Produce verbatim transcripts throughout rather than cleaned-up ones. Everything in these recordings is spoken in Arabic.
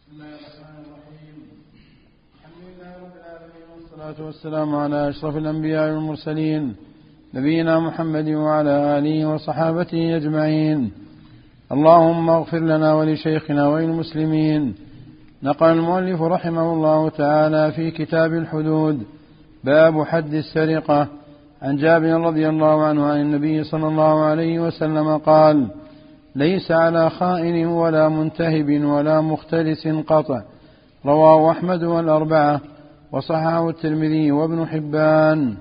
بسم الله الرحمن الرحيم. الحمد لله رب العالمين والصلاة والسلام على أشرف الأنبياء والمرسلين نبينا محمد وعلى آله وصحابته أجمعين. اللهم اغفر لنا ولشيخنا وللمسلمين. نقل المؤلف رحمه الله تعالى في كتاب الحدود باب حد السرقة عن جابر رضي الله عنه عن النبي صلى الله عليه وسلم قال: ليس على خائن ولا منتهب ولا مختلس قطع. رواه أحمد والأربعة وصححه الترمذي وابن حبان.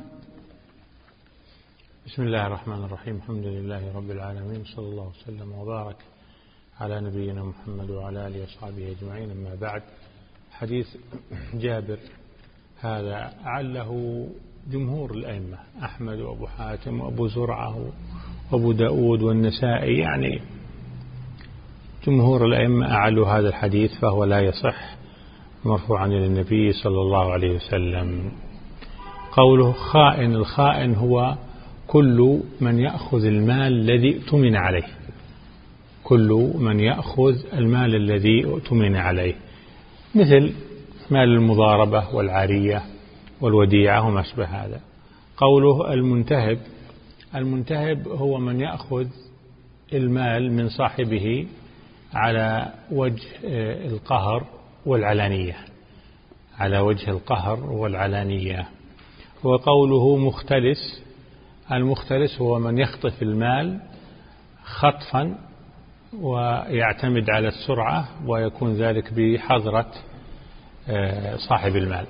بسم الله الرحمن الرحيم. الحمد لله رب العالمين، صلى الله وسلم وبارك على نبينا محمد وعلى آله وصحبه أجمعين. أما بعد، حديث جابر هذا عله جمهور الأئمة أحمد وأبو حاتم وأبو زرعة وأبو داود والنسائي، يعني جمهور الأئمة أعلوا هذا الحديث، فهو لا يصح مرفوعا إلى النبي صلى الله عليه وسلم. قوله خائن، الخائن هو كل من يأخذ المال الذي اؤتمن عليه، كل من يأخذ المال الذي اؤتمن عليه، مثل مال المضاربة والعارية والوديعة وما أشبه هذا. قوله المنتهب، المنتهب هو من يأخذ المال من صاحبه على وجه القهر والعلانية، على وجه القهر والعلانية. وقوله مختلس، المختلس هو من يخطف المال خطفا ويعتمد على السرعة ويكون ذلك بحضرة صاحب المال.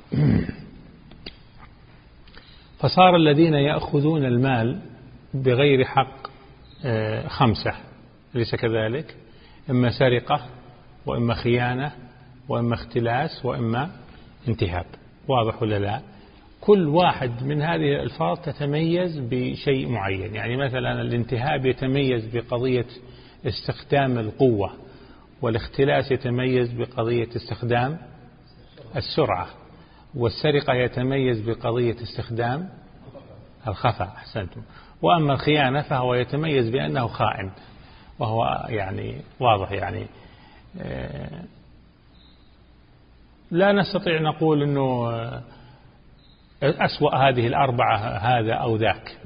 فصار الذين يأخذون المال بغير حق خمسة، ليس كذلك؟ إما سرقة، وإما خيانة، وإما اختلاس، وإما انتهاب. واضح ولا لا؟ كل واحد من هذه الألفاظ تتميز بشيء معين. يعني مثلا الانتهاب يتميز بقضية استخدام القوة، والاختلاس يتميز بقضية استخدام السرعة، والسرقة يتميز بقضية استخدام الخفاء. أحسنتم. وأما الخيانة فهو يتميز بأنه خائن، وهو يعني واضح. يعني لا نستطيع نقول أنه أسوأ هذه الأربعة هذا أو ذاك،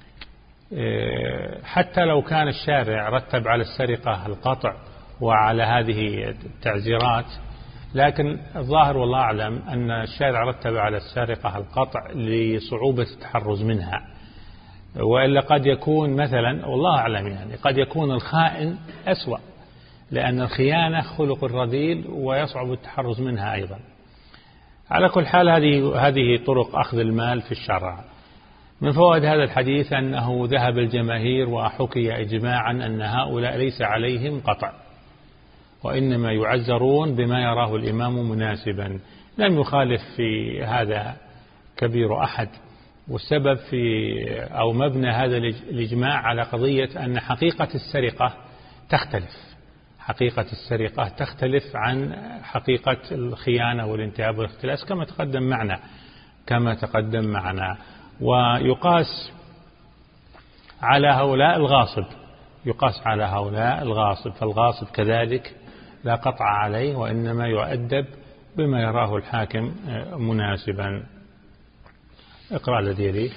حتى لو كان الشارع رتب على السرقة القطع وعلى هذه التعزيرات، لكن الظاهر والله أعلم أن الشارع رتب على السرقة القطع لصعوبة التحرز منها، وإلا قد يكون مثلا والله أعلم يعني قد يكون الخائن أسوأ، لأن الخيانة خلق الرذيل ويصعب التحرز منها أيضا. على كل حال، هذه هذه طرق أخذ المال في الشرع. من فوائد هذا الحديث أنه ذهب الجماهير وحكي إجماعا أن هؤلاء ليس عليهم قطع، وإنما يعزرون بما يراه الإمام مناسبا. لم يخالف في هذا كبير أحد، والسبب في أو مبنى هذا الإجماع على قضية أن حقيقة السرقة تختلف، حقيقة السرقة تختلف عن حقيقة الخيانة والانتهاب والاختلاس كما تقدم معنا كما تقدم معنا ويقاس على هؤلاء الغاصب، يقاس على هؤلاء الغاصب، فالغاصب كذلك لا قطع عليه، وإنما يؤدب بما يراه الحاكم مناسبا. اقرأ الذي يليه.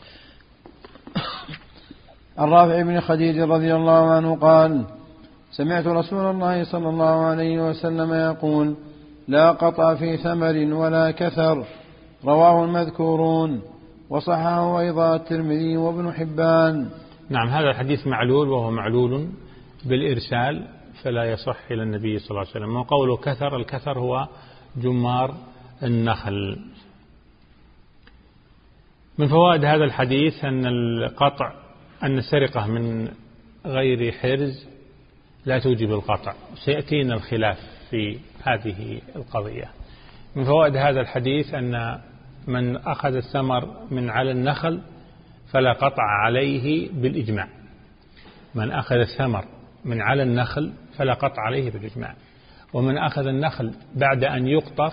عن رافع بن خديج رضي الله عنه قال: سمعت رسول الله صلى الله عليه وسلم يقول: لا قطع في ثمر ولا كثر. رواه المذكورون وصححه أيضا الترمذي وابن حبان. نعم، هذا الحديث معلول، وهو معلول بالإرسال، فلا يصح إلى النبي صلى الله عليه وسلم. وقوله كثر، الكثر هو جمار النخل. من فوائد هذا الحديث أن القطع أن السرقة من غير حرز لا توجب القطع، سيأتينا الخلاف في هذه القضية. من فوائد هذا الحديث أن من أخذ الثمر من على النخل فلا قطع عليه بالإجماع، من أخذ الثمر من على النخل فلا قطع عليه بالإجماع. ومن أخذ النخل بعد أن يقطف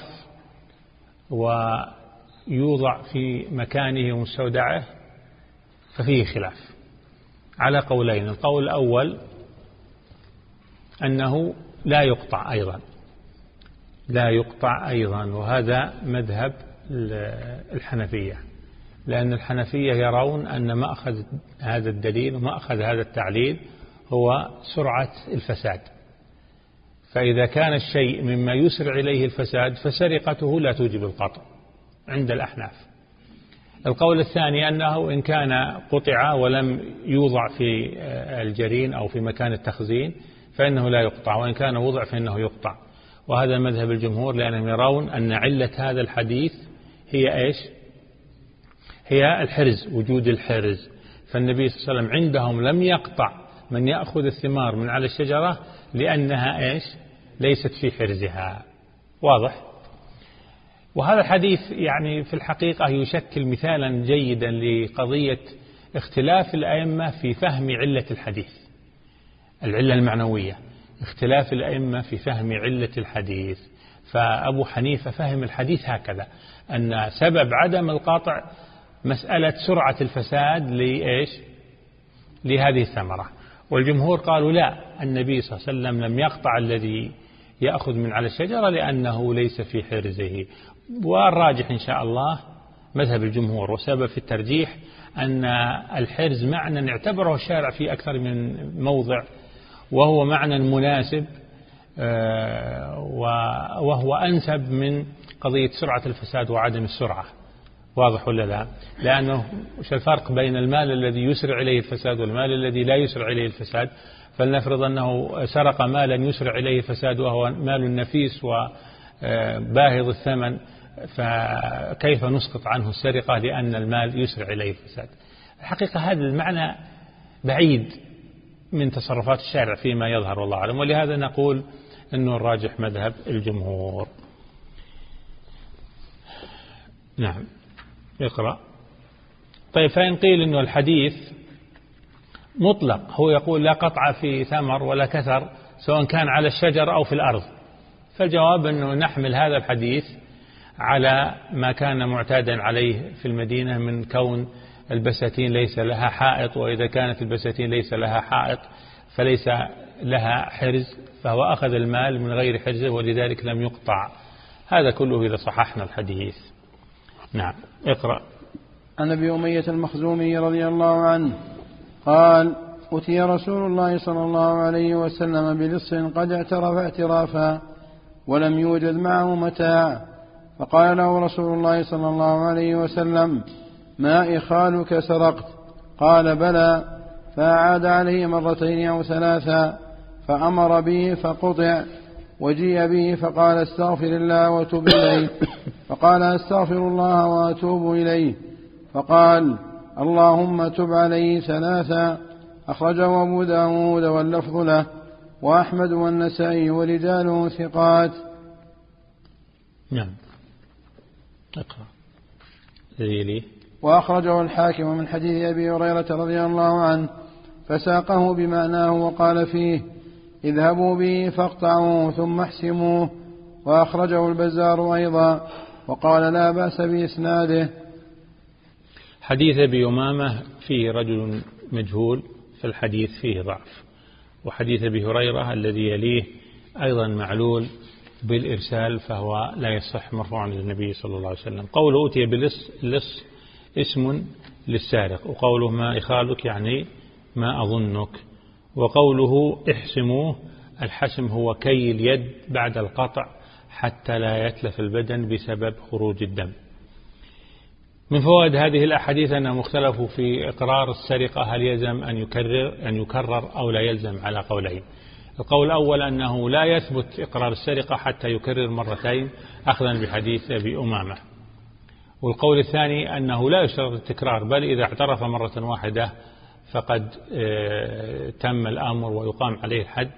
ويوضع في مكانه ومستودعه ففيه خلاف على قولين. القول الأول أنه لا يقطع أيضا، لا يقطع أيضا، وهذا مذهب الحنفية، لأن الحنفية يرون أن مأخذ هذا الدليل ومأخذ هذا التعليل هو سرعة الفساد، فإذا كان الشيء مما يسرع إليه الفساد فسرقته لا توجب القطع عند الأحناف. القول الثاني أنه إن كان قطع ولم يوضع في الجرين أو في مكان التخزين فإنه لا يقطع، وإن كان وضع فإنه يقطع، وهذا مذهب الجمهور، لأنهم يرون أن علة هذا الحديث هي إيش؟ هي الحرز، وجود الحرز. فالنبي صلى الله عليه وسلم عندهم لم يقطع من يأخذ الثمار من على الشجرة لأنها إيش؟ ليست في حرزها. واضح؟ وهذا الحديث يعني في الحقيقة يشكل مثالا جيدا لقضية اختلاف الأئمة في فهم علة الحديث، العلة المعنوية، اختلاف الأئمة في فهم علة الحديث. فأبو حنيفة فهم الحديث هكذا، أن سبب عدم القطع مسألة سرعة الفساد لإيش؟ لهذه الثمرة. والجمهور قالوا لا، النبي صلى الله عليه وسلم لم يقطع الذي يأخذ من على الشجرة لأنه ليس في حرزه. والراجح إن شاء الله مذهب الجمهور، وسبب في الترجيح أن الحرز معنى اعتبره الشارع في أكثر من موضع، وهو معنى مناسب وهو أنسب من قضية سرعة الفساد وعدم السرعة. واضح ولا لا؟ لأنه وش الفرق بين المال الذي يسرع إليه الفساد والمال الذي لا يسرع إليه الفساد؟ فلنفرض أنه سرق مالا يسرع إليه الفساد وهو مال نفيس وباهظ الثمن، فكيف نسقط عنه السرقة لأن المال يسرع إليه الفساد؟ الحقيقة هذا المعنى بعيد من تصرفات الشارع فيما يظهر والله أعلم، ولهذا نقول أنه الراجح مذهب الجمهور. نعم، اقرأ. طيب، فإن قيل أنه الحديث مطلق، هو يقول لا قطع في ثمر ولا كثر سواء كان على الشجر أو في الأرض، فالجواب أنه نحمل هذا الحديث على ما كان معتادا عليه في المدينة من كون البساتين ليس لها حائط، وإذا كانت البساتين ليس لها حائط فليس لها حرز، فهو أخذ المال من غير حرزه ولذلك لم يقطع. هذا كله إذا صححنا الحديث. نعم، اقرأ. عن أبي أمية المخزومي رضي الله عنه قال: أتي رسول الله صلى الله عليه وسلم بلص قد اعترف اعترافا ولم يوجد معه متاع، فقال له رسول الله صلى الله عليه وسلم: ما إخالك سرقت؟ قال: بلى. فأعاد عليه مرتين أو ثلاثا، فأمر به فقطع، وجيء به فقال: استغفر الله وتوب إليه، فقال: استغفر الله وأتوب إليه، فقال: اللهم تب عليه ثلاثا. أخرجه أبو داود واللفظ له، وأحمد والنسائي ورجاله ثقات. نعم، اقرأ. دليلي. وأخرجه الحاكم من حديث أبي هريرة رضي الله عنه فساقه بمعناه وقال فيه: اذهبوا به فاقطعوه ثم احسموه. وأخرجه البزار أيضا وقال لا بأس بإسناده. حديث أبي أمامة فيه رجل مجهول، فالحديث فيه ضعف. وحديث أبي هريرة الذي يليه أيضا معلول بالإرسال، فهو لا يصح مرفوعا للنبي صلى الله عليه وسلم. قوله أتي بلص، اللص اسم للسارق، وقوله ما إخالك يعني ما أظنك، وقوله احسموه، الحسم هو كي اليد بعد القطع حتى لا يتلف البدن بسبب خروج الدم. من فوائد هذه الأحاديث أنهم اختلفوا في إقرار السرقة، هل يلزم أن يكرر أن يكرر أو لا يلزم، على قولين. القول الأول أنه لا يثبت إقرار السرقة حتى يكرر مرتين أخذا بحديث أبي أمامة. والقول الثاني أنه لا يشترط التكرار، بل إذا اعترف مرة واحدة فقد تم الأمر ويقام عليه الحد.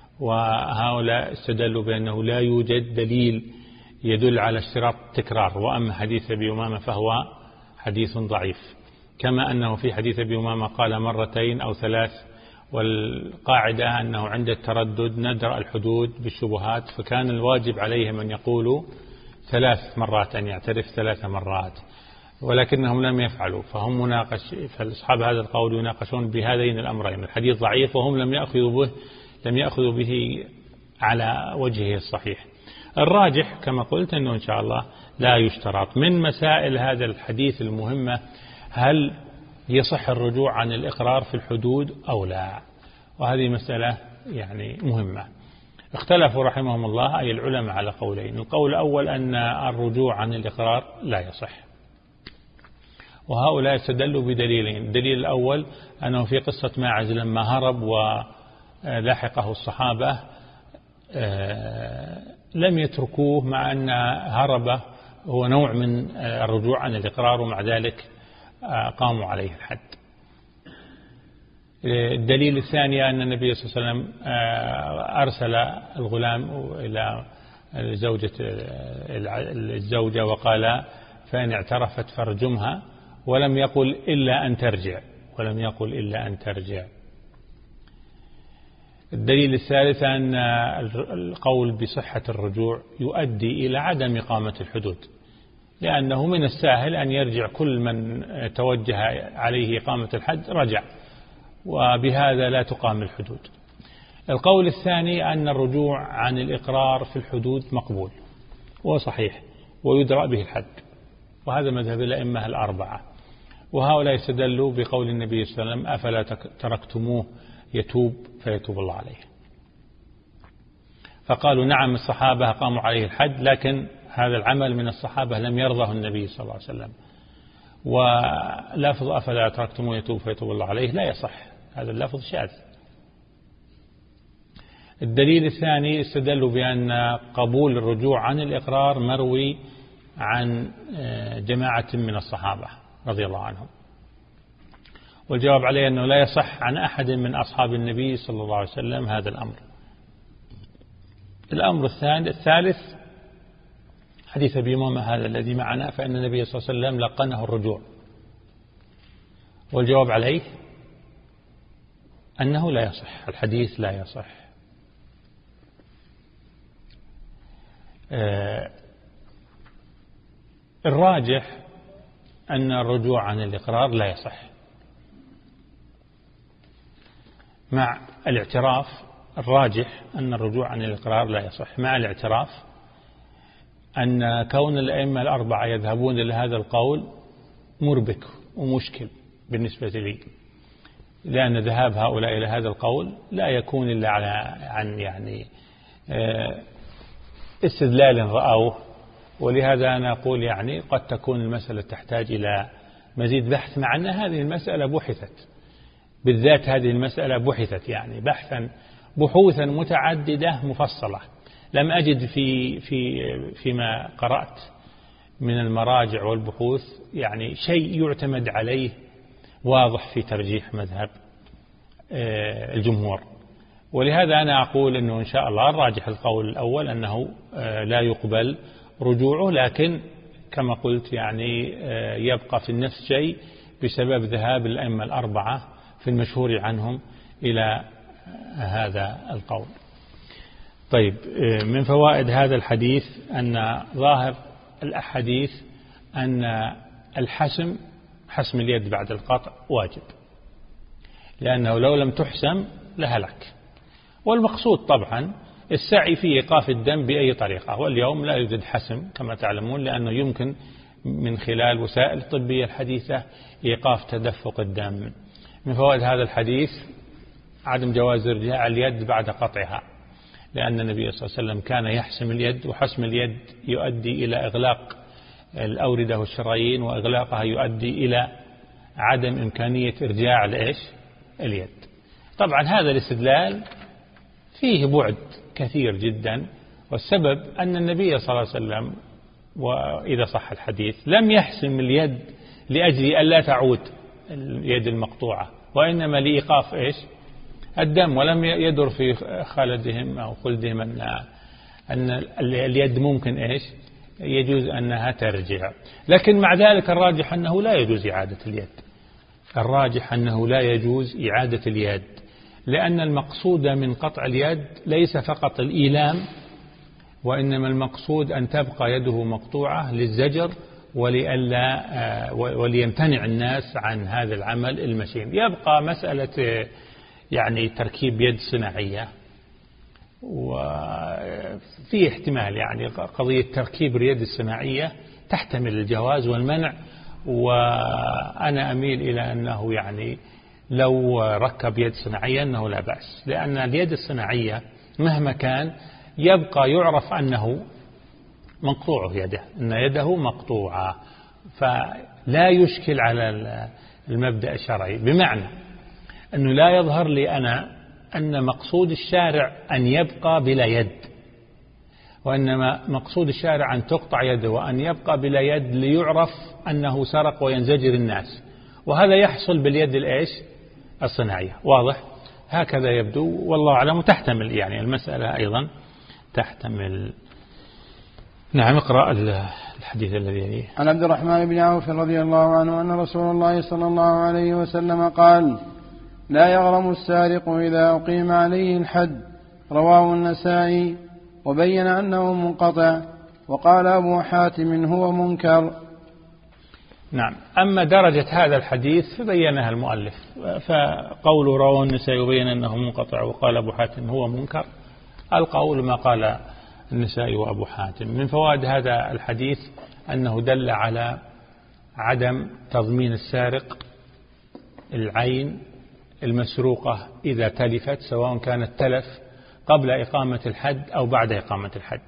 وهؤلاء استدلوا بأنه لا يوجد دليل يدل على اشتراط التكرار، وأما حديث أبي أمامة فهو حديث ضعيف، كما أنه في حديث أبي أمامة قال مرتين أو ثلاث، والقاعدة أنه عند التردد ندرأ الحدود بالشبهات، فكان الواجب عليهم أن يقولوا ثلاث مرات، أن يعترف ثلاث مرات، ولكنهم لم يفعلوا، فهم مناقش فأصحاب هذا القول يناقشون بهذين الأمرين، الحديث ضعيف وهم لم يأخذوا به لم يأخذوا به على وجهه الصحيح. الراجح كما قلت أنه إن شاء الله لا يشترط. من مسائل هذا الحديث المهمة هل يصح الرجوع عن الإقرار في الحدود أو لا، وهذه مسألة يعني مهمة. اختلفوا رحمهم الله أي العلماء على قولين. القول الأول أن الرجوع عن الإقرار لا يصح، وهؤلاء استدلوا بدليلين. الدليل الأول أنه في قصة ماعز لما هرب ولحقه الصحابة لم يتركوه، مع أن هربه هو نوع من الرجوع عن الإقرار، ومع ذلك قاموا عليه الحد. الدليل الثاني أن النبي صلى الله عليه وسلم أرسل الغلام إلى زوجة الزوجة وقال فإن اعترفت فارجمها، ولم يقل إلا أن ترجع، ولم يقل إلا أن ترجع. الدليل الثالث أن القول بصحة الرجوع يؤدي إلى عدم إقامة الحدود، لأنه من السهل أن يرجع كل من توجه عليه إقامة الحد رجع، وبهذا لا تقام الحدود. القول الثاني أن الرجوع عن الإقرار في الحدود مقبول وصحيح ويدرأ به الحد، وهذا مذهب الأئمة الأربعة. وهؤلاء استدلوا بقول النبي صلى الله عليه وسلم أفلا تركتموه يتوب فيتوب الله عليه، فقالوا نعم الصحابة قاموا عليه الحد، لكن هذا العمل من الصحابة لم يرضه النبي صلى الله عليه وسلم. ولفظ أفلا تركتموه يتوب فيتوب الله عليه لا يصح، هذا اللفظ شاذ. الدليل الثاني استدلوا بأن قبول الرجوع عن الإقرار مروي عن جماعة من الصحابة رضي الله عنهم، والجواب عليه أنه لا يصح عن أحد من أصحاب النبي صلى الله عليه وسلم هذا الأمر. الأمر الثاني الثالث حديث أبي أمامة هذا الذي معنا، فإن النبي صلى الله عليه وسلم لقنه الرجوع، والجواب عليه أنه لا يصح، الحديث لا يصح. آه الراجح أن الرجوع عن الإقرار لا يصح، مع الاعتراف. الراجح أن الرجوع عن الإقرار لا يصح، مع الاعتراف أن كون الأئمة الأربعة يذهبون إلى هذا القول مربك ومشكل بالنسبة لي، لأن ذهاب هؤلاء إلى هذا القول لا يكون إلا على عن يعني استدلال رأوه، ولهذا أنا أقول يعني قد تكون المسألة تحتاج إلى مزيد بحث، مع أن هذه المسألة بحثت، بالذات هذه المسألة بحثت يعني بحثا بحوثا متعددة مفصلة. لم أجد في في فيما قرأت من المراجع والبحوث يعني شيء يعتمد عليه واضح في ترجيح مذهب الجمهور، ولهذا أنا أقول أنه إن شاء الله الراجح القول الأول أنه لا يقبل رجوعه، لكن كما قلت يعني يبقى في النفس شيء بسبب ذهاب الأئمة الأربعة في المشهور عنهم إلى هذا القول. طيب، من فوائد هذا الحديث أن ظاهر الأحاديث أن الحسم حسم اليد بعد القطع واجب، لأنه لو لم تحسم لهلك، والمقصود طبعا السعي في إيقاف الدم بأي طريقة، واليوم لا يوجد حسم كما تعلمون، لأنه يمكن من خلال وسائل الطبية الحديثة إيقاف تدفق الدم. من فوائد هذا الحديث عدم جواز ارجاع اليد بعد قطعها، لأن النبي صلى الله عليه وسلم كان يحسم اليد، وحسم اليد يؤدي إلى إغلاق الأوردة والشرايين، وإغلاقها يؤدي إلى عدم إمكانية إرجاع الإيش اليد. طبعا هذا الاستدلال فيه بعد كثير جدا، والسبب أن النبي صلى الله عليه وسلم وإذا صح الحديث لم يحسم اليد لأجل ألا تعود اليد المقطوعة، وإنما لإيقاف إيش الدم، ولم يدر في خلدهم أو خلدهم أن أن اليد ممكن إيش يجوز أنها ترجع. لكن مع ذلك الراجح أنه لا يجوز إعادة اليد، الراجح أنه لا يجوز إعادة اليد، لأن المقصود من قطع اليد ليس فقط الإيلام، وإنما المقصود أن تبقى يده مقطوعة للزجر ولئلا وليمتنع الناس عن هذا العمل المشين. يبقى مسألة يعني تركيب يد صناعية وفي احتمال يعني قضية تركيب اليد الصناعية تحتمل الجواز والمنع، وأنا أميل إلى أنه يعني لو ركب يد صناعية أنه لا بأس، لأن اليد الصناعية مهما كان يبقى يعرف أنه مقطوع يده، أن يده مقطوعة، فلا يشكل على المبدأ الشرعي، بمعنى أنه لا يظهر لي أنا أن مقصود الشارع أن يبقى بلا يد، وإنما مقصود الشارع أن تقطع يده وأن يبقى بلا يد ليعرف أنه سرق وينزجر الناس، وهذا يحصل باليد الإيش الصناعية. واضح؟ هكذا يبدو والله أعلم. تحتمل يعني المسألة أيضا تحتمل. نعم، اقرأ الحديث الذي يليه. عن عبد الرحمن بن عوف رضي الله عنه أن رسول الله صلى الله عليه وسلم قال: لا يغرم السارق إذا أقيم عليه الحد. رواه النسائي وبين أنه منقطع، وقال أبو حاتم هو منكر. نعم. أما درجة هذا الحديث فبينها المؤلف، فقوله رواه النسائي وبين أنه منقطع وقال أبو حاتم هو منكر، القول ما قال النسائي وأبو حاتم. من فوائد هذا الحديث أنه دل على عدم تضمين السارق العين المسروقة إذا تلفت، سواء كانت تلف قبل إقامة الحد أو بعد إقامة الحد،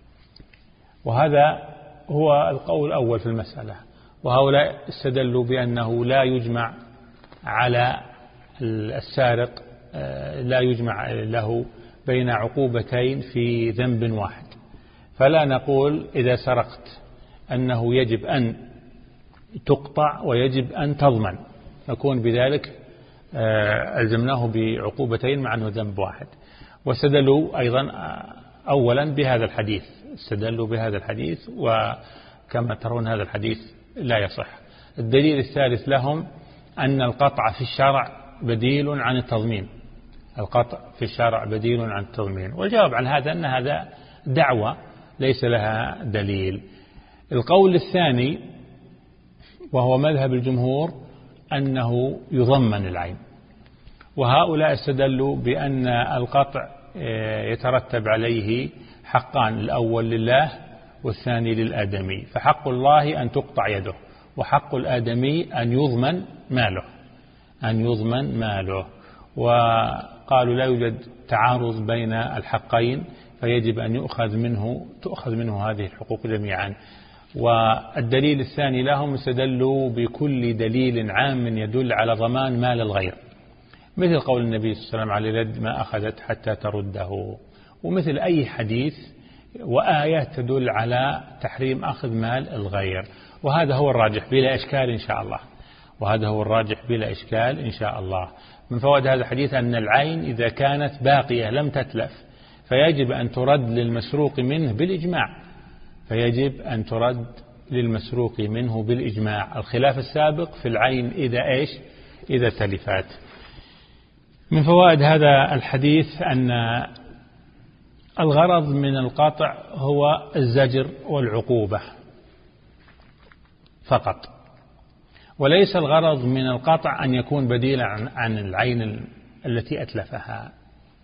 وهذا هو القول الأول في المسألة. وهؤلاء استدلوا بأنه لا يجمع على السارق، لا يجمع له بين عقوبتين في ذنب واحد، فلا نقول إذا سرقت أنه يجب أن تقطع ويجب أن تضمن، نكون بذلك ألزمناه بعقوبتين مع أنه ذنب واحد. واستدلوا أيضا أولا بهذا الحديث، استدلوا بهذا الحديث، وكما ترون هذا الحديث لا يصح. الدليل الثالث لهم أن القطع في الشرع بديل عن التضمين، القطع في الشرع بديل عن التضمين. والجواب عن هذا أن هذا دعوة ليس لها دليل. القول الثاني وهو مذهب الجمهور أنه يضمن العين، وهؤلاء استدلوا بأن القطع يترتب عليه حقان، الأول لله والثاني للآدمي، فحق الله أن تقطع يده، وحق الآدمي أن يضمن ماله أن يضمن ماله وقالوا لا يوجد تعارض بين الحقين، فيجب أن يؤخذ منه تؤخذ منه هذه الحقوق جميعا. والدليل الثاني لهم استدلوا بكل دليل عام يدل على ضمان مال الغير، مثل قول النبي صلى الله عليه وسلم على اليد ما أخذت حتى ترده، ومثل أي حديث وآيات تدل على تحريم أخذ مال الغير. وهذا هو الراجح بلا إشكال إن شاء الله وهذا هو الراجح بلا إشكال إن شاء الله. من فوائد هذا الحديث أن العين إذا كانت باقية لم تتلف فيجب أن ترد للمسروق منه بالإجماع فيجب أن ترد للمسروق منه بالإجماع، الخلاف السابق في العين إذا إيش إذا تلفات. من فوائد هذا الحديث أن الغرض من القطع هو الزجر والعقوبة فقط، وليس الغرض من القطع أن يكون بديلا عن العين التي أتلفها.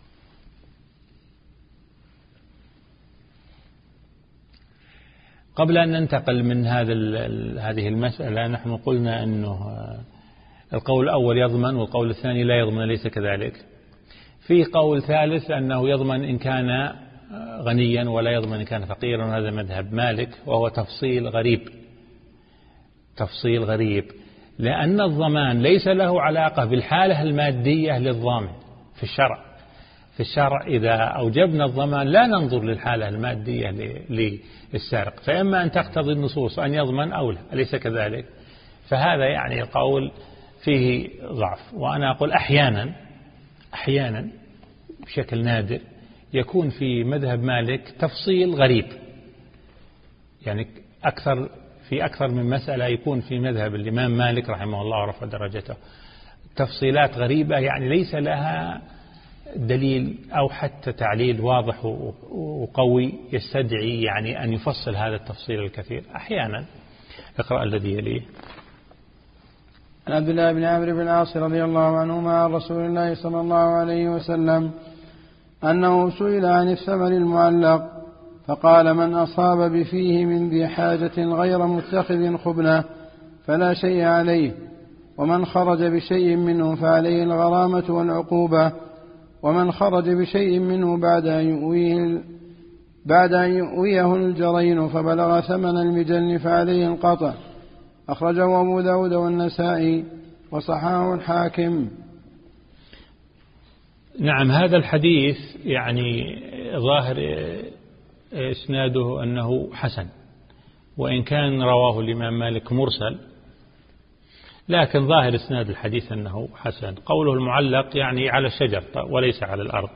قبل أن ننتقل من هذا هذه المسألة، نحن قلنا أنه القول الأول يضمن والقول الثاني لا يضمن، ليس كذلك. في قول ثالث أنه يضمن إن كان غنيا ولا يضمن إن كان فقيرا، وهذا مذهب مالك، وهو تفصيل غريب تفصيل غريب لأن الضمان ليس له علاقة بالحالة المادية للضامن في الشرع. في الشرع إذا أوجبنا الضمان لا ننظر للحالة المادية للسارق، فإما أن تقتضي النصوص أن يضمن أو لا، أليس كذلك؟ فهذا يعني القول فيه ضعف. وأنا أقول أحيانا أحيانا بشكل نادر يكون في مذهب مالك تفصيل غريب، يعني أكثر في أكثر من مسألة يكون في مذهب الإمام مالك رحمه الله ورفع درجته تفصيلات غريبة، يعني ليس لها دليل أو حتى تعليل واضح وقوي يستدعي يعني أن يفصل هذا التفصيل الكثير. أحيانا اقرأ الذي يليه. عن عبد الله بن عمرو بن العاص رضي الله عنهما عن رسول الله صلى الله عليه وسلم أنه سئل عن الثمن المعلق فقال: من أصاب بفيه من ذي حاجة غير متخذ خبنة فلا شيء عليه، ومن خرج بشيء منه فعليه الغرامة والعقوبة، ومن خرج بشيء منه بعد أن يؤويه, بعد أن يؤويه الجرين فبلغ ثمن المجن فعليه القطع. أخرجه أبو داود والنسائي وصححه الحاكم. نعم، هذا الحديث يعني ظاهر إسناده أنه حسن، وإن كان رواه الإمام مالك مرسل، لكن ظاهر إسناد الحديث أنه حسن. قوله المعلق يعني على الشجر وليس على الأرض،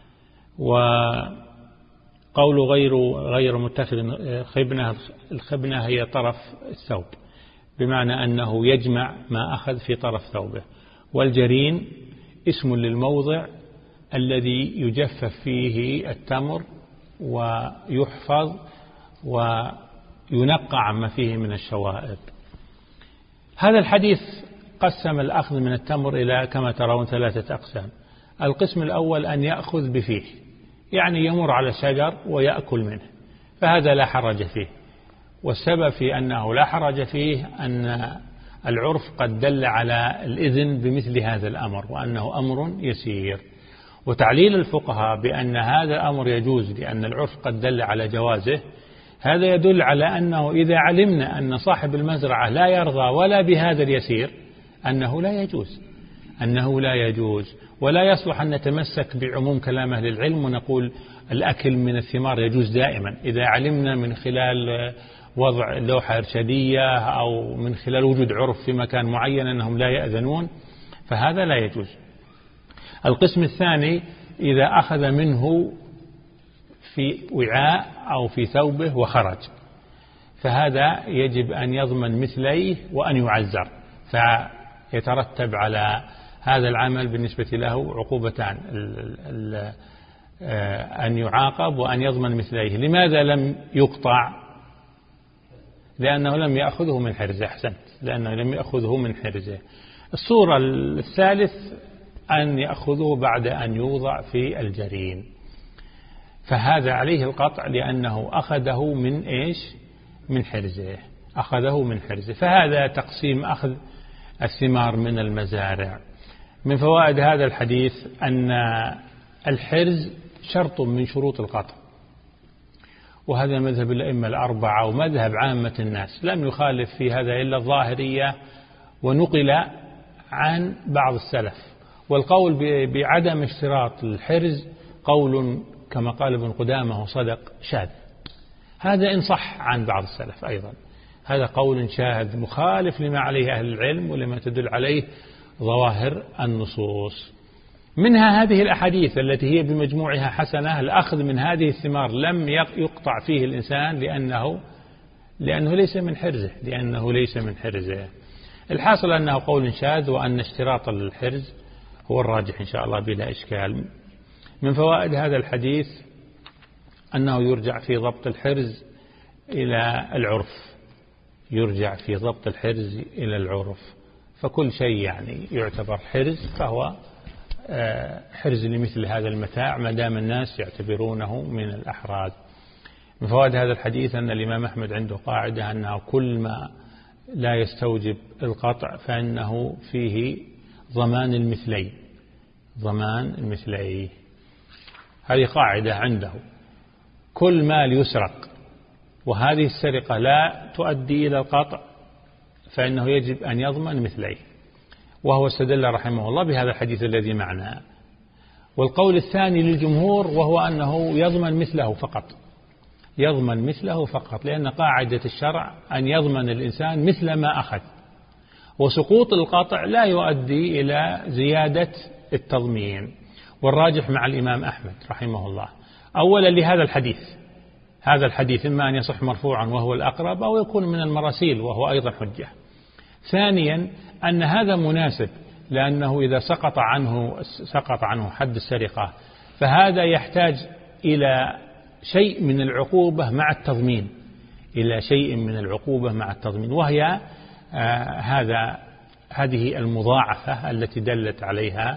وقول غير غير متخذ خبنة، الخبنة هي طرف الثوب، بمعنى أنه يجمع ما أخذ في طرف ثوبه. والجرين اسم للموضع الذي يجفف فيه التمر ويحفظ وينقع عما فيه من الشوائب. هذا الحديث قسم الأخذ من التمر إلى كما ترون ثلاثة أقسام. القسم الأول أن يأخذ بفيه، يعني يمر على شجر ويأكل منه، فهذا لا حرج فيه. والسبب في أنه لا حرج فيه أن العرف قد دل على الإذن بمثل هذا الأمر، وأنه أمر يسير. وتعليل الفقهاء بأن هذا الأمر يجوز لأن العرف قد دل على جوازه، هذا يدل على أنه إذا علمنا أن صاحب المزرعة لا يرضى ولا بهذا اليسير أنه لا يجوز أنه لا يجوز ولا يصلح أن نتمسك بعموم كلام أهل العلم ونقول الأكل من الثمار يجوز دائما، إذا علمنا من خلال وضع لوحة إرشادية أو من خلال وجود عرف في مكان معين أنهم لا يأذنون، فهذا لا يجوز. القسم الثاني إذا أخذ منه في وعاء أو في ثوبه وخرج، فهذا يجب أن يضمن مثليه وأن يعزر، فيترتب على هذا العمل بالنسبة له عقوبتان، أن يعاقب وأن يضمن مثليه. لماذا لم يقطع؟ لأنه لم يأخذه من حرزه. أحسنت، لأنه لم يأخذه من حرزه. الصورة الثالث أن يأخذه بعد أن يوضع في الجرين، فهذا عليه القطع لأنه أخذه من إيش؟ من حرزه، أخذه من حرزه. فهذا تقسيم أخذ الثمار من المزارع. من فوائد هذا الحديث أن الحرز شرط من شروط القطع، وهذا مذهب الأئمة الأربعة ومذهب عامة الناس، لم يخالف في هذا إلا الظاهرية ونقل عن بعض السلف. والقول بعدم اشتراط الحرز قول كما قال ابن قدامة صدق شاذ، هذا إن صح عن بعض السلف أيضا، هذا قول شاذ مخالف لما عليه أهل العلم ولما تدل عليه ظواهر النصوص. منها هذه الأحاديث التي هي بمجموعها حسنة، الأخذ من هذه الثمار لم يقطع فيه الإنسان لأنه لأنه ليس من حرزه لأنه ليس من حرزه. الحاصل أنه قول شاذ، وأن اشتراط الحرز هو الراجح إن شاء الله بلا إشكال. من فوائد هذا الحديث أنه يرجع في ضبط الحرز إلى العرف، يرجع في ضبط الحرز إلى العرف، فكل شيء يعني يعتبر حرز فهو حرز لمثل هذا المتاع ما دام الناس يعتبرونه من الأحراز. من فوائد هذا الحديث أن الإمام أحمد عنده قاعدة أنه كل ما لا يستوجب القطع فإنه فيه ضمان المثلين، ضمان المثلين، هذه قاعدة عنده. كل مال يسرق وهذه السرقة لا تؤدي إلى القطع فإنه يجب أن يضمن مثليه، وهو استدل رحمه الله بهذا الحديث الذي معنا. والقول الثاني للجمهور وهو أنه يضمن مثله فقط، يضمن مثله فقط، لأن قاعدة الشرع أن يضمن الإنسان مثل ما أخذ، وسقوط القطع لا يؤدي إلى زيادة التضمين. والراجح مع الإمام أحمد رحمه الله أولا لهذا الحديث، هذا الحديث إما أن يصح مرفوعا وهو الأقرب أو يكون من المراسيل وهو أيضا حجة. ثانيا أن هذا مناسب، لأنه إذا سقط عنه سقط عنه حد السرقة فهذا يحتاج إلى شيء من العقوبة مع التضمين، إلى شيء من العقوبة مع التضمين، وهي آه هذا هذه المضاعفة التي دلت عليها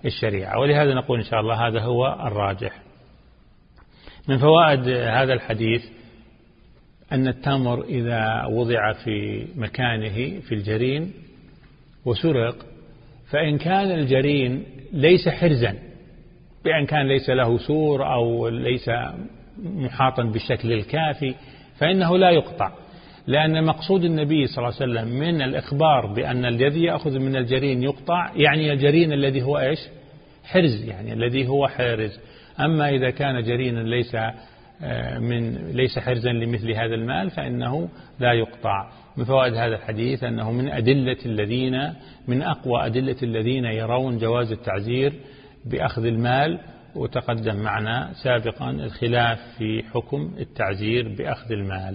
الشريعة. ولهذا نقول إن شاء الله هذا هو الراجح. من فوائد هذا الحديث أن التمر إذا وضع في مكانه في الجرين وسرق، فإن كان الجرين ليس حرزا بأن كان ليس له سور أو ليس محاطا بالشكل الكافي فإنه لا يقطع، لأن مقصود النبي صلى الله عليه وسلم من الإخبار بأن الذي يأخذ من الجرين يقطع يعني الجرين الذي هو إيش؟ حرز، يعني الذي هو حارز. أما إذا كان جرينا ليس من ليس حرزا لمثل هذا المال فإنه لا يقطع. من فوائد هذا الحديث أنه من أدلة الذين من أقوى أدلة الذين يرون جواز التعزير بأخذ المال، وتقدم معنا سابقا الخلاف في حكم التعزير بأخذ المال.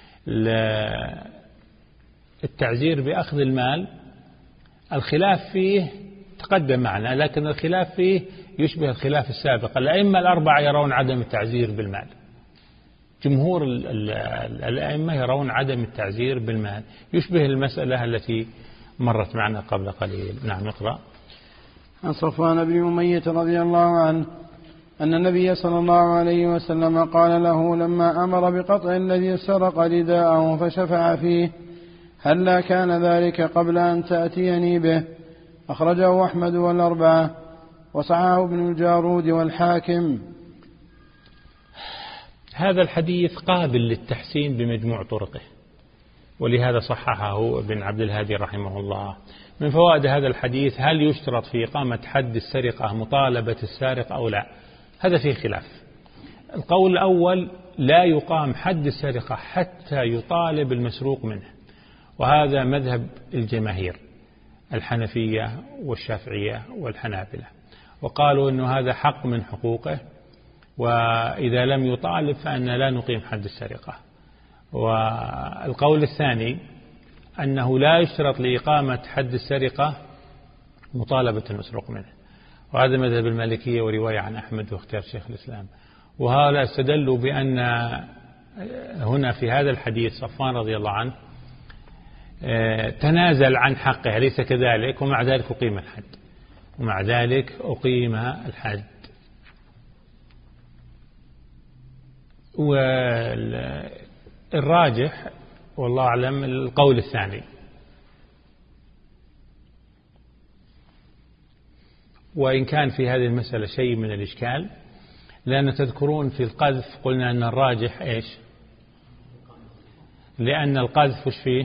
التعزير بأخذ المال الخلاف فيه تقدم معنا، لكن الخلاف فيه يشبه الخلاف السابق. الأئمة الأربعة يرون عدم التعزير بالمال، جمهور الأئمة يرون عدم التعزير بالمال، يشبه المسألة التي مرت معنا قبل قليل. نعم نقرأ. عن صفوان بن أمية رضي الله عنه أن النبي صلى الله عليه وسلم قال له لما أمر بقطع الذي سرق رداءه فشفع فيه: هلا كان ذلك قبل أن تأتيني به؟ أخرجه أحمد والأربعة وصححه ابن الجارود والحاكم. هذا الحديث قابل للتحسين بمجموع طرقه، ولهذا صححه ابن عبد الهادي رحمه الله. من فوائد هذا الحديث: هل يشترط في إقامة حد السرقة مطالبة السارق أو لا؟ هذا فيه خلاف. القول الأول: لا يقام حد السرقة حتى يطالب المسروق منه، وهذا مذهب الجماهير الحنفية والشافعية والحنابلة، وقالوا أنه هذا حق من حقوقه، وإذا لم يطالب فإن لا نقيم حد السرقة. والقول الثاني أنه لا يشترط لإقامة حد السرقة مطالبة المسروق منه، وهذا مذهب المالكية ورواية عن أحمد واختيار شيخ الإسلام. وهذا استدلوا بأن هنا في هذا الحديث صفوان رضي الله عنه تنازل عن حقه، أليس كذلك؟ ومع ذلك أقيم الحد ومع ذلك أقيم الحد. والراجح والله أعلم القول الثاني. وإن كان في هذه المسألة شيء من الإشكال، لأن تذكرون في القذف قلنا أن الراجح إيش؟ لأن القذف وش فيه؟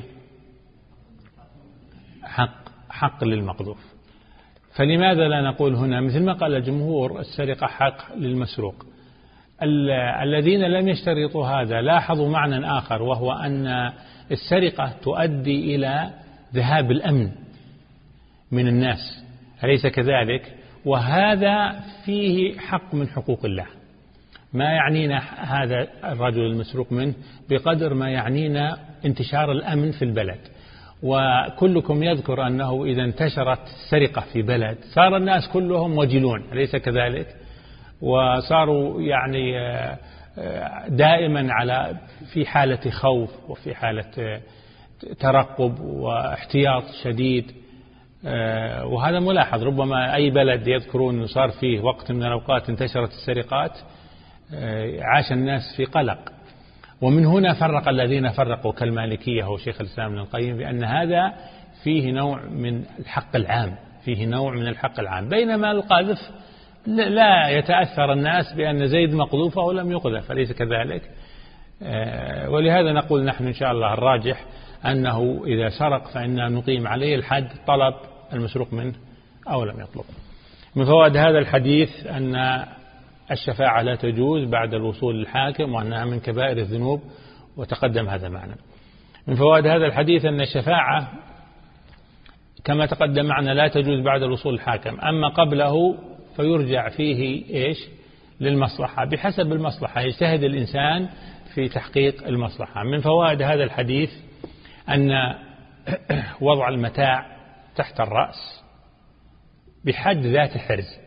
حق حق للمقذوف. فلماذا لا نقول هنا مثل ما قال الجمهور السرقة حق للمسروق؟ الذين لم يشترطوا هذا لاحظوا معنى آخر، وهو أن السرقة تؤدي إلى ذهاب الأمن من الناس، أليس كذلك؟ وهذا فيه حق من حقوق الله. ما يعنينا هذا الرجل المسروق منه بقدر ما يعنينا انتشار الأمن في البلد. وكلكم يذكر أنه إذا انتشرت السرقة في بلد صار الناس كلهم وجلون، أليس كذلك؟ وصاروا يعني دائما على في حالة خوف وفي حالة ترقب واحتياط شديد. وهذا ملاحظ، ربما أي بلد يذكرون أنه صار فيه وقت من الأوقات انتشرت السرقات عاش الناس في قلق. ومن هنا فرق الذين فرقوا كالمالكية وشيخ الإسلام ابن القيم بأن هذا فيه نوع من الحق العام، فيه نوع من الحق العام، بينما القذف لا يتأثر الناس بأن زيد مقذوف أو لم يقذف، أليس كذلك؟ ولهذا نقول نحن إن شاء الله الراجح أنه إذا سرق فإننا نقيم عليه الحد طلب المسروق منه أو لم يطلب. من فوائد هذا الحديث أن الشفاعة لا تجوز بعد الوصول للحاكم، وأنها من كبائر الذنوب، وتقدم هذا معنا. من فوائد هذا الحديث أن الشفاعة كما تقدم معنا لا تجوز بعد الوصول للحاكم، أما قبله فيرجع فيه إيش؟ للمصلحة، بحسب المصلحة يجتهد الإنسان في تحقيق المصلحة. من فوائد هذا الحديث أن وضع المتاع تحت الرأس بحد ذات حرز،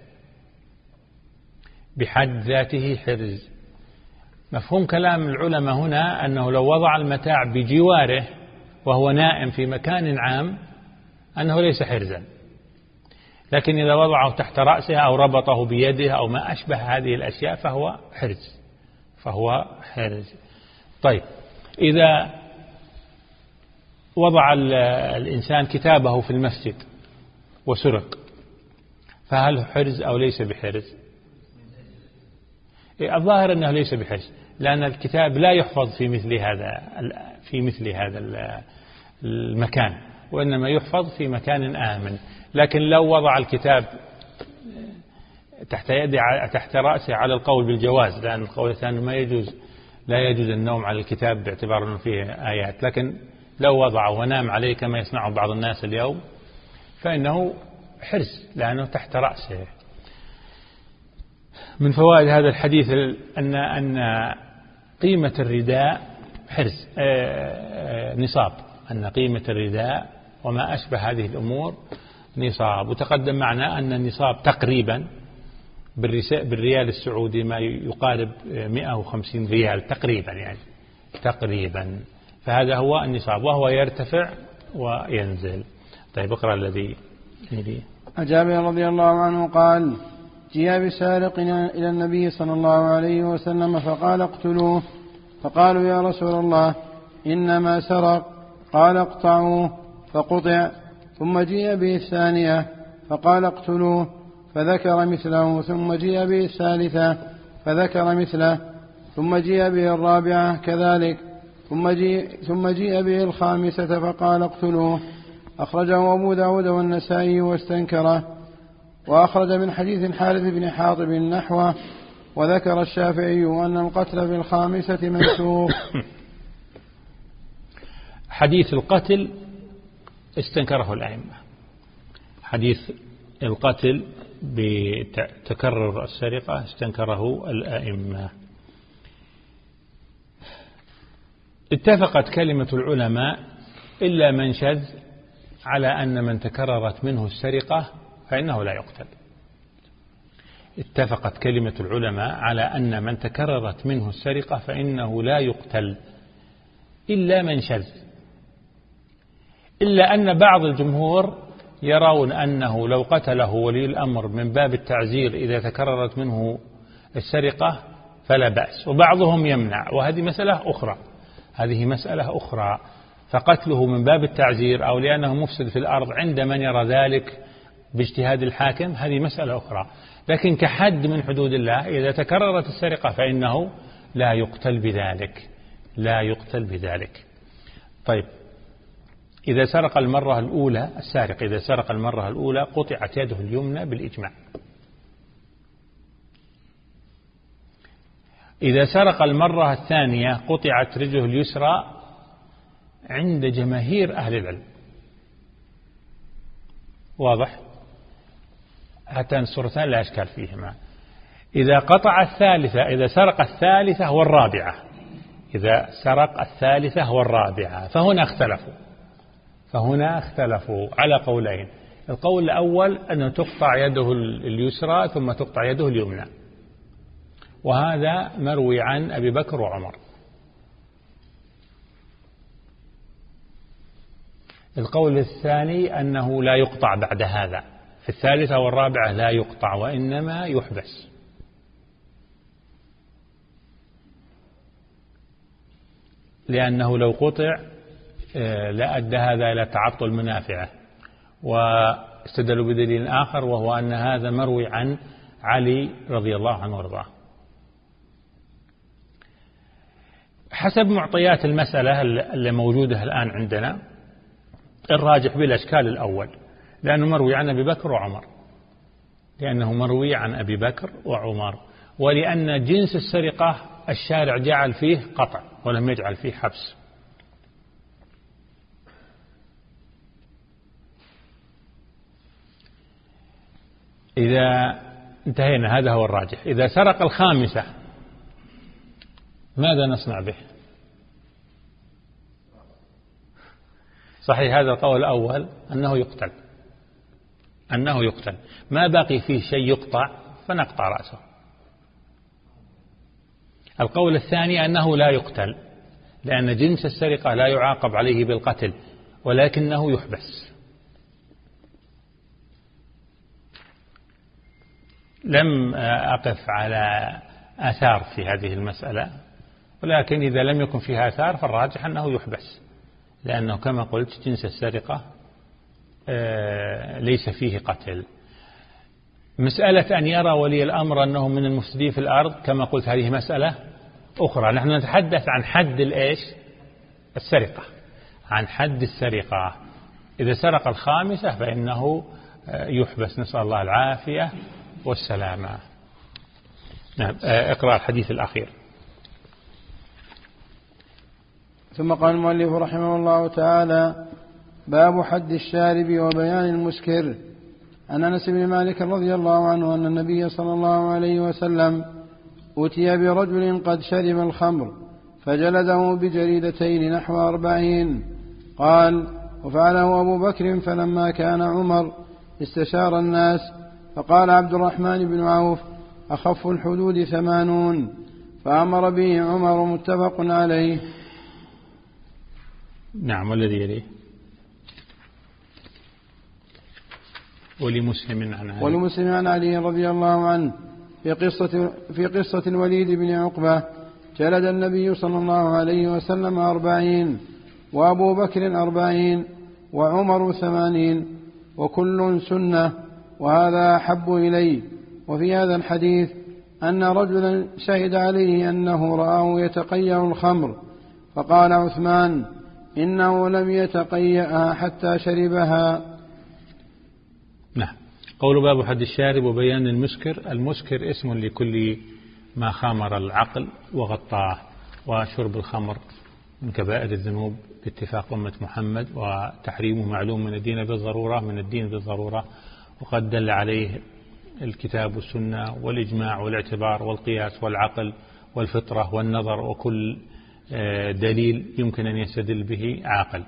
بحد ذاته حرز. مفهوم كلام العلماء هنا أنه لو وضع المتاع بجواره وهو نائم في مكان عام أنه ليس حرزا، لكن إذا وضعه تحت رأسه أو ربطه بيده أو ما أشبه هذه الأشياء فهو حرز فهو حرز. طيب إذا وضع الإنسان كتابه في المسجد وسرق فهل حرز أو ليس بحرز؟ الظاهر أنه ليس بحرز، لأن الكتاب لا يحفظ في مثل هذا في مثل هذا المكان، وإنما يحفظ في مكان آمن. لكن لو وضع الكتاب تحت يده تحت رأسه على القول بالجواز، لأن القول الثاني ما يجوز لا يجوز النوم على الكتاب باعتبار أنه فيه آيات، لكن لو وضعه ونام عليه كما يصنع بعض الناس اليوم فإنه حرز لأنه تحت رأسه. من فوائد هذا الحديث أن أن قيمة الرداء حرز نصاب، أن قيمة الرداء وما أشبه هذه الأمور نصاب. وتقدم معنا أن النصاب تقريبا بالريال السعودي ما يقارب مئة وخمسين ريال تقريبا، يعني تقريبا. فهذا هو النصاب وهو يرتفع وينزل. طيب اقرأ الذي يليه. عن جابر رضي الله عنه قال: جاء بسارق إلى النبي صلى الله عليه وسلم فقال: اقتلوه. فقالوا: يا رسول الله إنما سرق. قال: اقطعوه. فقطع. ثم جيء به الثانية فقال: اقتلوه. فذكر مثله. ثم جيء به الثالثة فذكر مثله. ثم جيء به الرابعة كذلك. ثم جيء, ثم جيء به الخامسة فقال: اقتلوه. أخرجه أبو داود والنسائي واستنكره، وأخرج من حديث الحارث بن حاطب نحوه. وذكر الشافعي أن القتل في الخامسة منسوخ. حديث القتل استنكره الأئمة، حديث القتل بتكرر السرقة استنكره الأئمة. اتفقت كلمة العلماء إلا من شذ على أن من تكررت منه السرقة فإنه لا يقتل. اتفقت كلمة العلماء على أن من تكررت منه السرقة فإنه لا يقتل إلا من شذ، إلا أن بعض الجمهور يرون أنه لو قتله ولي الأمر من باب التعزير إذا تكررت منه السرقة فلا بأس، وبعضهم يمنع، وهذه مسألة أخرى هذه مسألة أخرى فقتله من باب التعزير أو لأنه مفسد في الأرض عند من يرى ذلك باجتهاد الحاكم هذه مسألة أخرى. لكن كحد من حدود الله إذا تكررت السرقة فإنه لا يقتل بذلك لا يقتل بذلك. طيب إذا سرق المرة الأولى السارق إذا سرق المرة الأولى قطعت يده اليمنى بالإجماع. إذا سرق المرة الثانية قطعت رجله اليسرى عند جماهير أهل العلم. واضح؟ هاتان الصورتان لا أشكال فيهما. إذا قطع الثالثة إذا سرق الثالثة والرابعة إذا سرق الثالثة والرابعة فهنا اختلفوا فهنا اختلفوا على قولين. القول الأول أنه تقطع يده اليسرى ثم تقطع يده اليمنى، وهذا مروي عن أبي بكر وعمر. القول الثاني أنه لا يقطع بعد هذا، في الثالثة والرابعة لا يقطع وإنما يحبس. لأنه لو قطع لا أدى هذا إلى تعطل منافعه. واستدلوا بدليل آخر وهو أن هذا مروي عن علي رضي الله عنه وارضاه. حسب معطيات المسألة اللي موجودة الآن عندنا الراجح بالأشكال الأول، لأنه مروي عن أبي بكر وعمر لأنه مروي عن أبي بكر وعمر ولأن جنس السرقة الشارع جعل فيه قطع ولم يجعل فيه حبس. إذا انتهينا هذا هو الراجح. إذا سرق الخامسة ماذا نصنع به؟ صحيح هذا القول الأول أنه يقتل أنه يقتل ما باقي فيه شيء يقطع فنقطع رأسه. القول الثاني أنه لا يقتل لأن جنس السرقة لا يعاقب عليه بالقتل ولكنه يحبس. لم أقف على آثار في هذه المسألة، ولكن إذا لم يكن فيها آثار فالراجح أنه يحبس، لأنه كما قلت جنس السرقة ليس فيه قتل. مسألة أن يرى ولي الأمر أنه من المفسدين في الأرض كما قلت هذه مسألة أخرى. نحن نتحدث عن حد الإيش؟ السرقة، عن حد السرقة. إذا سرق الخامسة فإنه يحبس، نسأل الله العافية والسلامة. نعم، اقرأ الحديث الأخير. ثم قال المؤلف رحمه الله تعالى: باب حد الشارب وبيان المسكر. عن أنس بن مالك رضي الله عنه أن النبي صلى الله عليه وسلم أتي برجل قد شرب الخمر فجلده بجريدتين نحو أربعين. قال: وفعله أبو بكر، فلما كان عمر استشار الناس فقال عبد الرحمن بن عوف: أخف الحدود ثمانون، فأمر به عمر، متفق عليه. نعم. والذي يليه ولمسلم عن علي ولمسلم عن علي رضي الله عنه في قصة, في قصة الوليد بن عقبة: جلد النبي صلى الله عليه وسلم أربعين، وأبو بكر أربعين، وعمر ثمانين، وكل سنة، وهذا أحب إلي. وفي هذا الحديث أن رجلا شهد عليه أنه رآه يتقيأ الخمر، فقال عثمان: إنه لم يتقيأها حتى شربها. نعم. قول باب حد الشارب وبيان المسكر. المسكر اسم لكل ما خامر العقل وغطاه، وشرب الخمر من كبائر الذنوب باتفاق أمة محمد، وتحريمه معلوم من الدين بالضرورة من الدين بالضرورة وقد دل عليه الكتاب والسنة والإجماع والاعتبار والقياس والعقل والفطرة والنظر، وكل دليل يمكن أن يستدل به عاقل.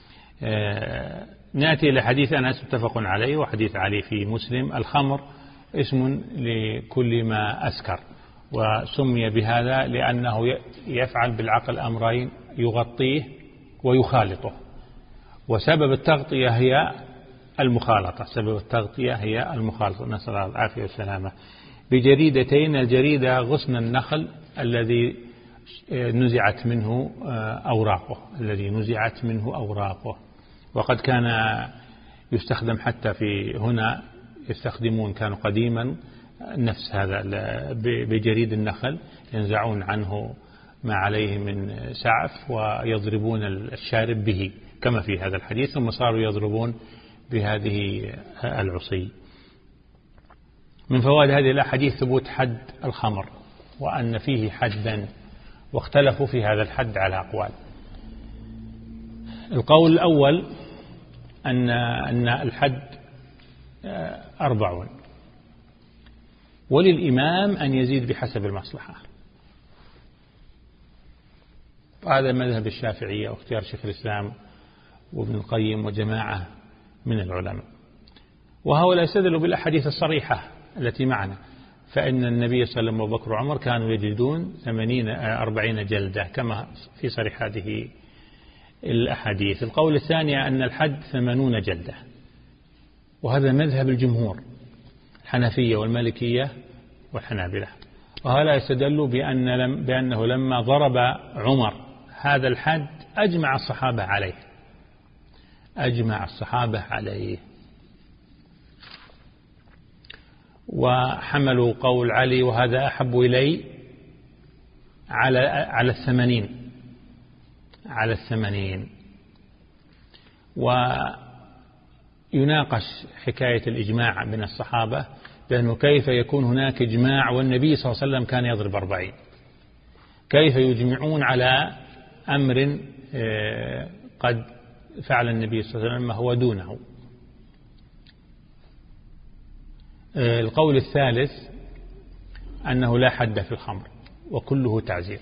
نأتي إلى حديث أنس متفق عليه وحديث علي في مسلم. الخمر اسم لكل ما أسكر، وسمي بهذا لأنه يفعل بالعقل أمرين: يغطيه ويخالطه. وسبب التغطية هي المخالطة سبب التغطية هي المخالطة نسأل الله العافية والسلامة. بجريدتين: الجريدة غصن النخل الذي نزعت منه أوراقه الذي نزعت منه أوراقه وقد كان يستخدم حتى في هنا يستخدمون كانوا قديما نفس هذا بجريد النخل، ينزعون عنه ما عليه من سعف ويضربون الشارب به كما في هذا الحديث، ثم صاروا يضربون بهذه العصي. من فوائد هذه الأحاديث ثبوت حد الخمر، وأن فيه حدا، واختلفوا في هذا الحد على أقوال. القول الأول أن أن الحد أربعون، وللإمام أن يزيد بحسب المصلحة. وهذا مذهب الشافعية واختيار شيخ الإسلام وابن القيم وجماعة من العلماء، وهؤلاء استدلوا بالأحاديث الصريحة التي معنا، فإن النبي صلى الله عليه وسلم وأبو بكر وعمر كانوا يجلدون ثمانين أربعين جلدة كما في صريح هذه الأحاديث. القول الثاني أن الحد ثمانون جلدة، وهذا مذهب الجمهور الحنفية والمالكية والحنابلة. وهؤلاء استدلوا بأن لم بأنه لما ضرب عمر هذا الحد أجمع الصحابة عليه أجمع الصحابة عليه وحملوا قول علي وهذا أحب إلي على على الثمانين على الثمانين ويناقش حكاية الإجماع من الصحابة، لأنه كيف يكون هناك إجماع والنبي صلى الله عليه وسلم كان يضرب أربعين؟ كيف يجمعون على أمر قد فعل النبي صلى الله عليه وسلم هو دونه؟ القول الثالث أنه لا حد في الخمر وكله تعزير،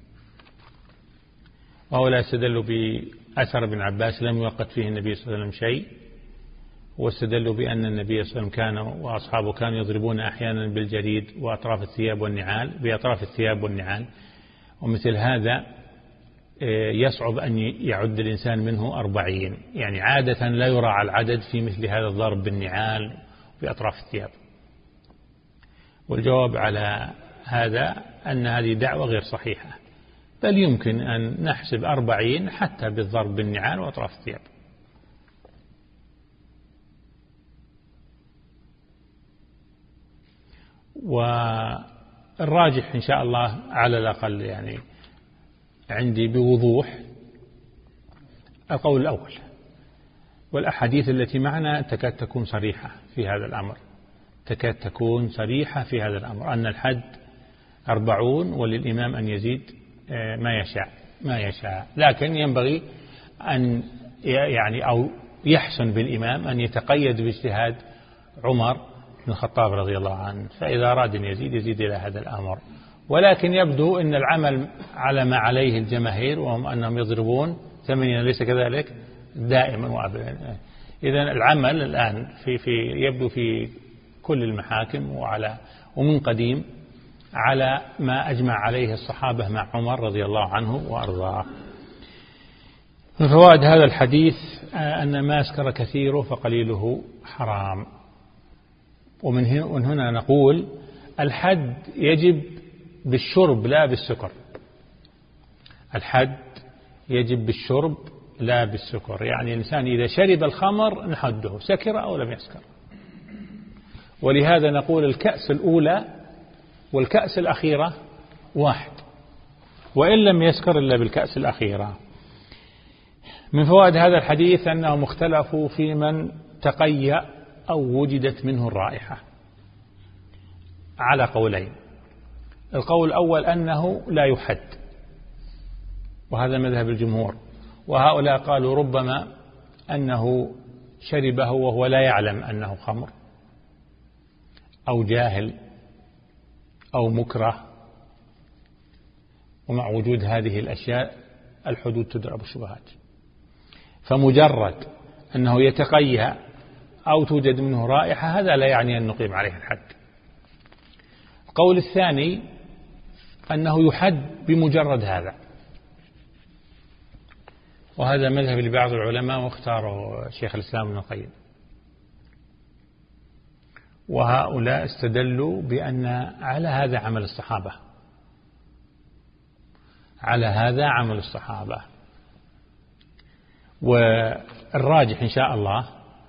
وهؤلاء استدلوا بأثر ابن عباس لم يوقت فيه النبي صلى الله عليه وسلم شيء، واستدلوا بأن النبي صلى الله عليه وسلم كان وأصحابه كانوا يضربون أحيانا بالجريد وأطراف الثياب والنعال بأطراف الثياب والنعال، ومثل هذا يصعب أن يعد الإنسان منه أربعين، يعني عادة لا يراعى العدد في مثل هذا الضرب بالنعال بأطراف الثياب. والجواب على هذا أن هذه دعوة غير صحيحة، بل يمكن أن نحسب أربعين حتى بالضرب بالنعال وأطراف الثياب. والراجح إن شاء الله على الأقل يعني عندي بوضوح القول الأول، والأحاديث التي معنا تكاد تكون صريحة في هذا الأمر، تكاد تكون صريحة في هذا الأمر أن الحد أربعون وللإمام أن يزيد ما يشاء ما يشاء لكن ينبغي أن يعني أو يحسن بالإمام أن يتقيد باجتهاد عمر بن الخطاب رضي الله عنه، فإذا أراد أن يزيد يزيد إلى هذا الأمر. ولكن يبدو أن العمل على ما عليه الجماهير وهم أنهم يضربون ثمانين، ليس كذلك دائما وأبدا. إذن العمل الآن في في يبدو في كل المحاكم وعلى ومن قديم على ما أجمع عليه الصحابة مع عمر رضي الله عنه وأرضاه. من فوائد هذا الحديث أن ما أسكر كثيره فقليله حرام. ومن هنا نقول الحد يجب بالشرب لا بالسكر، الحد يجب بالشرب لا بالسكر، يعني الإنسان إذا شرب الخمر نحده سكر أو لم يسكر. ولهذا نقول الكأس الأولى والكأس الأخيرة واحد، وإن لم يسكر إلا بالكأس الأخيرة. من فوائد هذا الحديث أنهم اختلفوا في من تقي أو وجدت منه الرائحة على قولين. القول الأول أنه لا يحد، وهذا مذهب الجمهور، وهؤلاء قالوا ربما أنه شربه وهو لا يعلم أنه خمر أو جاهل أو مكره، ومع وجود هذه الأشياء الحدود تدرأ بالشبهات، فمجرد أنه يتقيأ أو توجد منه رائحة هذا لا يعني أن نقيم عليه الحد. القول الثاني أنه يحد بمجرد هذا، وهذا مذهب لبعض العلماء واختاره شيخ الإسلام ابن القيم، وهؤلاء استدلوا بأن على هذا عمل الصحابة، على هذا عمل الصحابة. والراجح إن شاء الله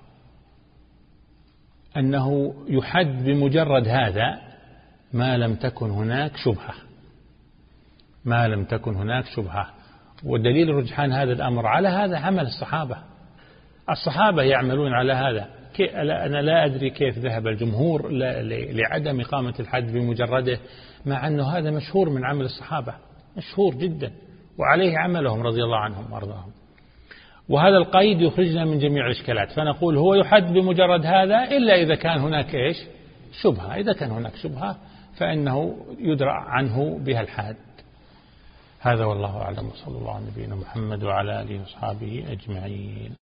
أنه يحد بمجرد هذا ما لم تكن هناك شبهة، ما لم تكن هناك شبهة. والدليل رجحان هذا الأمر على هذا عمل الصحابة، الصحابة يعملون على هذا. أنا لا أدري كيف ذهب الجمهور لعدم إقامة الحد بمجرده، مع أنه هذا مشهور من عمل الصحابة، مشهور جدا، وعليه عملهم رضي الله عنهم وأرضاهم. وهذا القيد يخرجنا من جميع الإشكالات، فنقول هو يحد بمجرد هذا إلا إذا كان هناك إيش شبهة، إذا كان هناك شبهة فإنه يدرع عنه بها الحاد. هذا والله أعلم، وصلى الله على نبينا محمد وعلى آله وصحبه أجمعين.